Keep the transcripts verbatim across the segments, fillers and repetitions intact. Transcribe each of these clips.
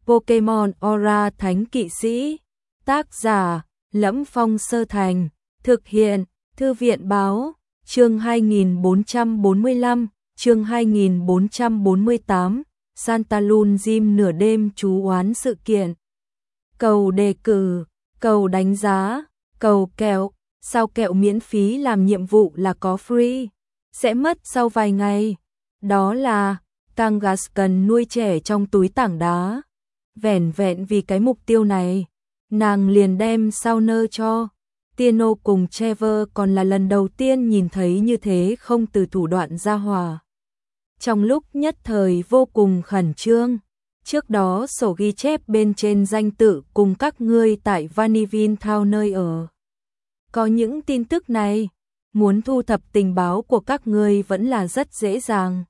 Pokemon Aura Thánh Kỵ Sĩ. Tác giả Lẫm Phong Sơ Thành. Thực hiện Thư viện Báo. Chương hai nghìn bốn trăm bốn mươi lăm, chương hai nghìn bốn trăm bốn mươi tám, Santalun Gym nửa đêm chú oán sự kiện. Cầu đề cử, cầu đánh giá, cầu kẹo, sao kẹo miễn phí làm nhiệm vụ là có free, sẽ mất sau vài ngày. Đó là Kangas cần nuôi trẻ trong túi tảng đá. Vẻn vẹn vì cái mục tiêu này, nàng liền đem Sauner cho. Tieno cùng Trevor còn là lần đầu tiên nhìn thấy như thế không từ thủ đoạn ra hòa. Trong lúc nhất thời vô cùng khẩn trương, trước đó sổ ghi chép bên trên danh tự cùng các ngươi tại Vanillin Town nơi ở. Có những tin tức này, muốn thu thập tình báo của các ngươi vẫn là rất dễ dàng.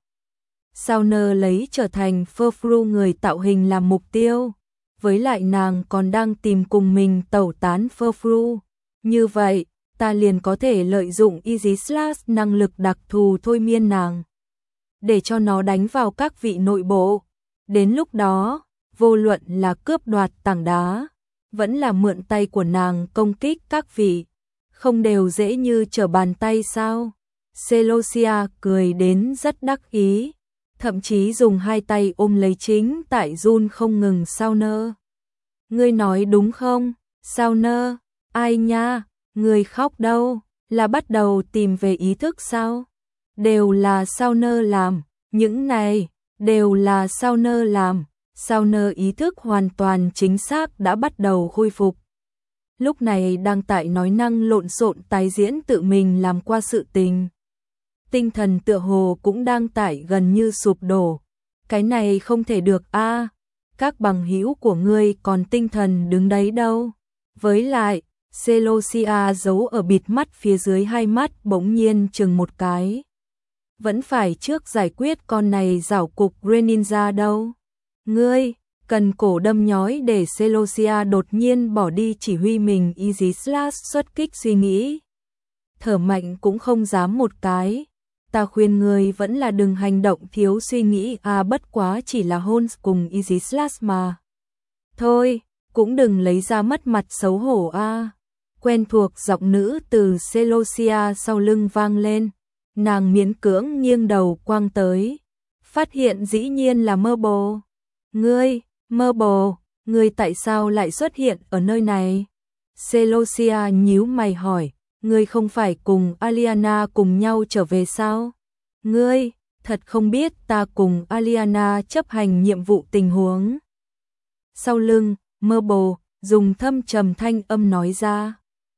Sauner lấy trở thành Furfru người tạo hình làm mục tiêu, với lại nàng còn đang tìm cùng mình tẩu tán Furfru. Như vậy, ta liền có thể lợi dụng Easy Slash năng lực đặc thù thôi miên nàng, để cho nó đánh vào các vị nội bộ. Đến lúc đó, vô luận là cướp đoạt tảng đá, vẫn là mượn tay của nàng công kích các vị, không đều dễ như trở bàn tay sao? Celosia cười đến rất đắc ý, thậm chí dùng hai tay ôm lấy chính tại run không ngừng Sauner. Ngươi nói đúng không, Sauner? Ai nha, người khóc đâu, là bắt đầu tìm về ý thức sao? Đều là Sauner làm, những này, đều là Sauner làm. Sauner ý thức hoàn toàn chính xác đã bắt đầu khôi phục. Lúc này đang tại nói năng lộn xộn tái diễn tự mình làm qua sự tình. Tinh thần tựa hồ cũng đang tại gần như sụp đổ. Cái này không thể được a, à, các bằng hữu của ngươi còn tinh thần đứng đấy đâu. Với lại, Celosia giấu ở bịt mắt phía dưới hai mắt bỗng nhiên chừng một cái. Vẫn phải trước giải quyết con này giảo cục Greninja đâu. Ngươi, cần cổ đâm nhói để Celosia đột nhiên bỏ đi chỉ huy mình Easy Slash xuất kích suy nghĩ. Thở mạnh cũng không dám một cái. Ta khuyên ngươi vẫn là đừng hành động thiếu suy nghĩ à, bất quá chỉ là Hons cùng Easy Slash mà. Thôi, cũng đừng lấy ra mất mặt xấu hổ a. À. Quen thuộc giọng nữ từ Celosia sau lưng vang lên, nàng miễn cưỡng nghiêng đầu quang tới, phát hiện dĩ nhiên là Murble. Ngươi, Murble, ngươi tại sao lại xuất hiện ở nơi này? Celosia nhíu mày hỏi, ngươi không phải cùng Aliana cùng nhau trở về sao? Ngươi, thật không biết ta cùng Aliana chấp hành nhiệm vụ tình huống. Sau lưng, Murble dùng thâm trầm thanh âm nói ra.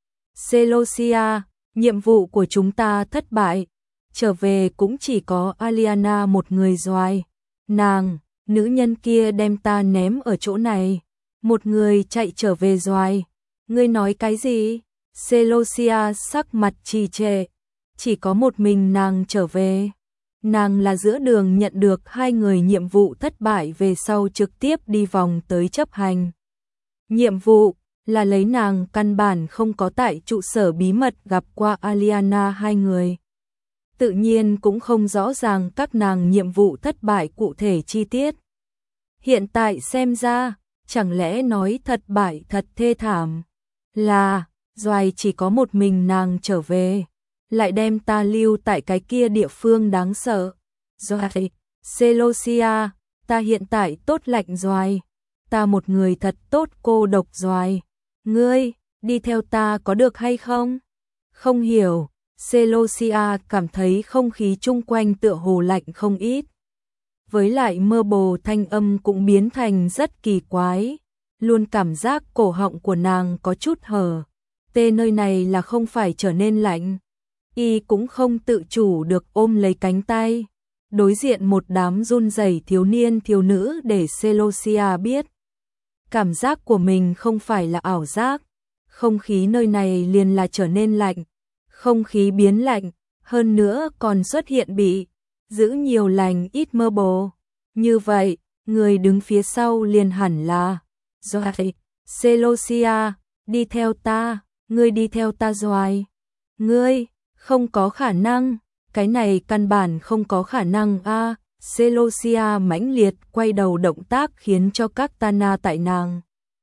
Celosia, nhiệm vụ của chúng ta thất bại, trở về cũng chỉ có Aliana một người doài. Nàng, nữ nhân kia đem ta ném ở chỗ này, một người chạy trở về doài. Ngươi nói cái gì? Celosia sắc mặt trì trệ, chỉ có một mình nàng trở về. Nàng là giữa đường nhận được hai người nhiệm vụ thất bại về sau trực tiếp đi vòng tới chấp hành. Nhiệm vụ là lấy nàng căn bản không có tại trụ sở bí mật gặp qua Aliana hai người. Tự nhiên cũng không rõ ràng các nàng nhiệm vụ thất bại cụ thể chi tiết. Hiện tại xem ra, chẳng lẽ nói thất bại thật thê thảm, là doài chỉ có một mình nàng trở về, lại đem ta lưu tại cái kia địa phương đáng sợ. Doài, Celosia, ta hiện tại tốt lạnh doài, ta một người thật tốt cô độc doài. Ngươi, đi theo ta có được hay không? Không hiểu, Celosia cảm thấy không khí chung quanh tựa hồ lạnh không ít. Với lại Murble thanh âm cũng biến thành rất kỳ quái, luôn cảm giác cổ họng của nàng có chút hở. Tê nơi này là không phải trở nên lạnh. Y cũng không tự chủ được ôm lấy cánh tay, đối diện một đám run rẩy thiếu niên thiếu nữ để Celosia biết. Cảm giác của mình không phải là ảo giác, không khí nơi này liền là trở nên lạnh, không khí biến lạnh, hơn nữa còn xuất hiện bị giữ nhiều lành ít Murble. Như vậy, người đứng phía sau liền hẳn là Doài. Celosia, đi theo ta, ngươi đi theo ta Doài. Ngươi, không có khả năng, cái này căn bản không có khả năng a. Celosia mãnh liệt quay đầu, động tác khiến cho các Tana tại nàng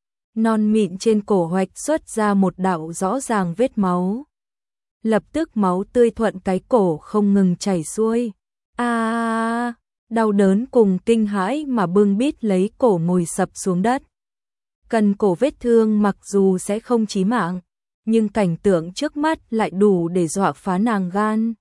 non mịn trên cổ hoạch xuất ra một đạo rõ ràng vết máu. Lập tức máu tươi thuận cái cổ không ngừng chảy xuôi. A, à, đau đớn cùng kinh hãi mà bưng bít lấy cổ ngồi sập xuống đất. Cần cổ vết thương mặc dù sẽ không chí mạng, nhưng cảnh tượng trước mắt lại đủ để dọa phá nàng gan.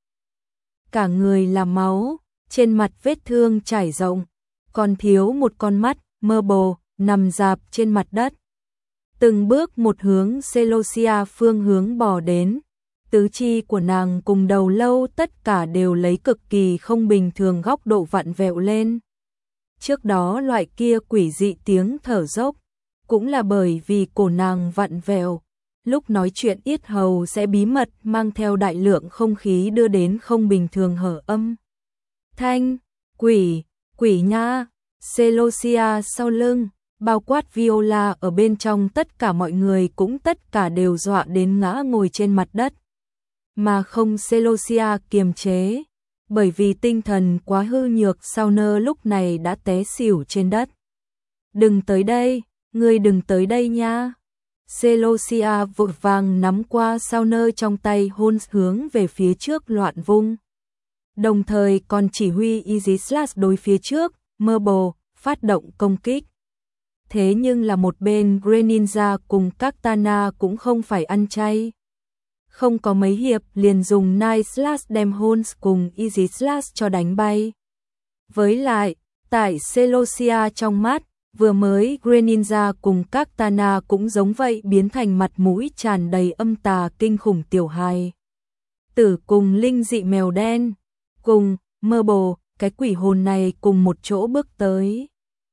Cả người là máu, trên mặt vết thương trải rộng, còn thiếu một con mắt, Marble, nằm rạp trên mặt đất. Từng bước một hướng Celosia phương hướng bò đến, tứ chi của nàng cùng đầu lâu tất cả đều lấy cực kỳ không bình thường góc độ vặn vẹo lên. Trước đó loại kia quỷ dị tiếng thở dốc, cũng là bởi vì cổ nàng vặn vẹo, lúc nói chuyện yết hầu sẽ bí mật mang theo đại lượng không khí đưa đến không bình thường hở âm. Thanh, quỷ, quỷ nha, Celosia sau lưng, bao quát Viola ở bên trong, tất cả mọi người cũng tất cả đều dọa đến ngã ngồi trên mặt đất. Mà không Celosia kiềm chế, bởi vì tinh thần quá hư nhược, Sauner lúc này đã té xỉu trên đất. Đừng tới đây, ngươi đừng tới đây nha. Celosia vội vàng nắm qua Sauner trong tay, hôn hướng về phía trước loạn vung. Đồng thời còn chỉ huy Easy Slash đối phía trước, Marble, phát động công kích. Thế nhưng là một bên Greninja cùng các Tana cũng không phải ăn chay. Không có mấy hiệp liền dùng Night Slash đem Hons cùng Easy Slash cho đánh bay. Với lại, tại Celosia trong mắt, vừa mới Greninja cùng các Tana cũng giống vậy, biến thành mặt mũi tràn đầy âm tà kinh khủng tiểu hài tử cùng linh dị mèo đen, cùng Marble, cái quỷ hồn này cùng một chỗ bước tới.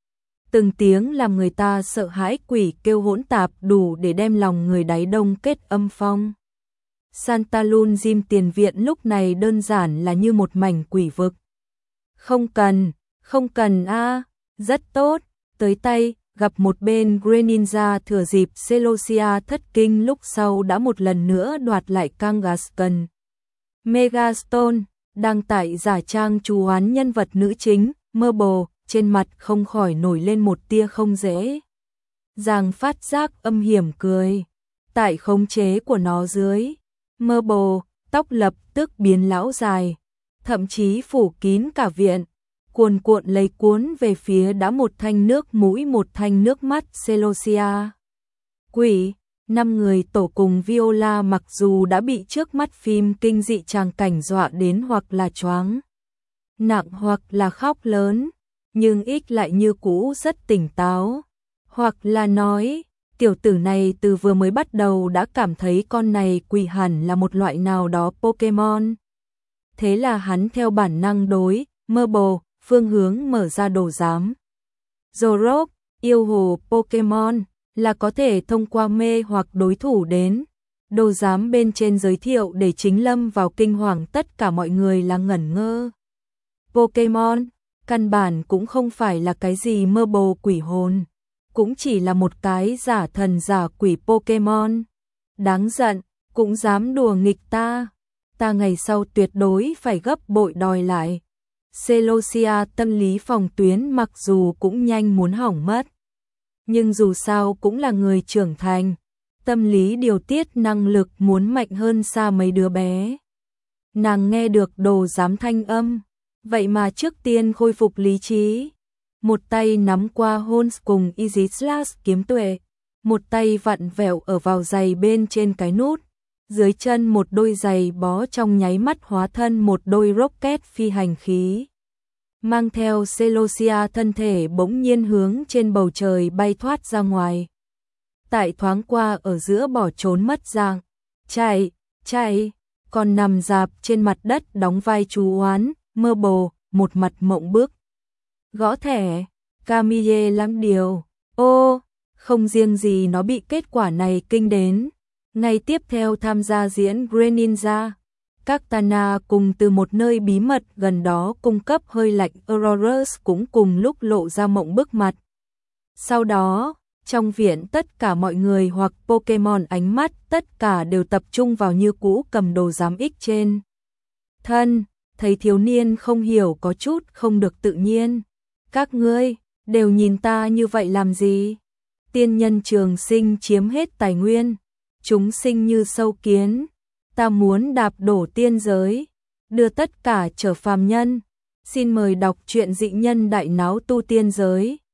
Từng tiếng làm người ta sợ hãi quỷ kêu hỗn tạp đủ để đem lòng người đáy đông kết âm phong. Santalun Gym tiền viện lúc này đơn giản là như một mảnh quỷ vực. Không cần, không cần a, à, rất tốt, tới tay, gặp một bên Greninja thừa dịp Celosia thất kinh lúc sau đã một lần nữa đoạt lại Kangaskhan. Megastone, đang tại giả trang chú oán nhân vật nữ chính, Marble, trên mặt không khỏi nổi lên một tia không dễ dàng phát giác âm hiểm cười. Tại khống chế của nó dưới, Marble, tóc lập tức biến lão dài, thậm chí phủ kín cả viện, cuồn cuộn lấy cuốn về phía đã một thanh nước mũi một thanh nước mắt Celosia. Quỷ, năm người tổ cùng Viola mặc dù đã bị trước mắt phim kinh dị tràng cảnh dọa đến hoặc là choáng nặng hoặc là khóc lớn, nhưng ít lại như cũ rất tỉnh táo, hoặc là nói, tiểu tử này từ vừa mới bắt đầu đã cảm thấy con này quỷ hẳn là một loại nào đó Pokemon. Thế là hắn theo bản năng đối Marble phương hướng mở ra đồ giám. Zorok, yêu hồ Pokemon, là có thể thông qua mê hoặc đối thủ đến. Đồ giám bên trên giới thiệu để chính lâm vào kinh hoàng, tất cả mọi người là ngẩn ngơ. Pokemon, căn bản cũng không phải là cái gì Marble quỷ hồn, cũng chỉ là một cái giả thần giả quỷ Pokemon. Đáng giận, cũng dám đùa nghịch ta, ta ngày sau tuyệt đối phải gấp bội đòi lại. Celosia tâm lý phòng tuyến mặc dù cũng nhanh muốn hỏng mất, nhưng dù sao cũng là người trưởng thành, tâm lý điều tiết năng lực muốn mạnh hơn xa mấy đứa bé. Nàng nghe được đồ giám thanh âm, vậy mà trước tiên khôi phục lý trí, một tay nắm qua Hons cùng Easy Slash kiếm tuệ, một tay vặn vẹo ở vào giày bên trên cái nút, dưới chân một đôi giày bó trong nháy mắt hóa thân một đôi rocket phi hành khí. Mang theo Celosia thân thể bỗng nhiên hướng trên bầu trời bay thoát ra ngoài. Tại thoáng qua ở giữa bỏ trốn mất dạng, chạy, chạy, còn nằm rạp trên mặt đất đóng vai chú oán, Marble, một mặt mộng bức. Gõ thẻ, Camille lắm điều, ô, không riêng gì nó bị kết quả này kinh đến. Ngày tiếp theo tham gia diễn Greninja, các Tana cùng từ một nơi bí mật gần đó cung cấp hơi lạnh Aurorus cũng cùng lúc lộ ra mộng bức mặt. Sau đó, trong viện tất cả mọi người hoặc Pokemon ánh mắt tất cả đều tập trung vào như cũ cầm đồ giám ích trên thân. thấy thiếu niên không hiểu có chút không được tự nhiên. Các ngươi đều nhìn ta như vậy làm gì? Tiên nhân trường sinh chiếm hết tài nguyên, chúng sinh như sâu kiến, ta muốn đạp đổ tiên giới, đưa tất cả trở phàm nhân. Xin mời đọc truyện Dị Nhân Đại Náo Tu Tiên Giới.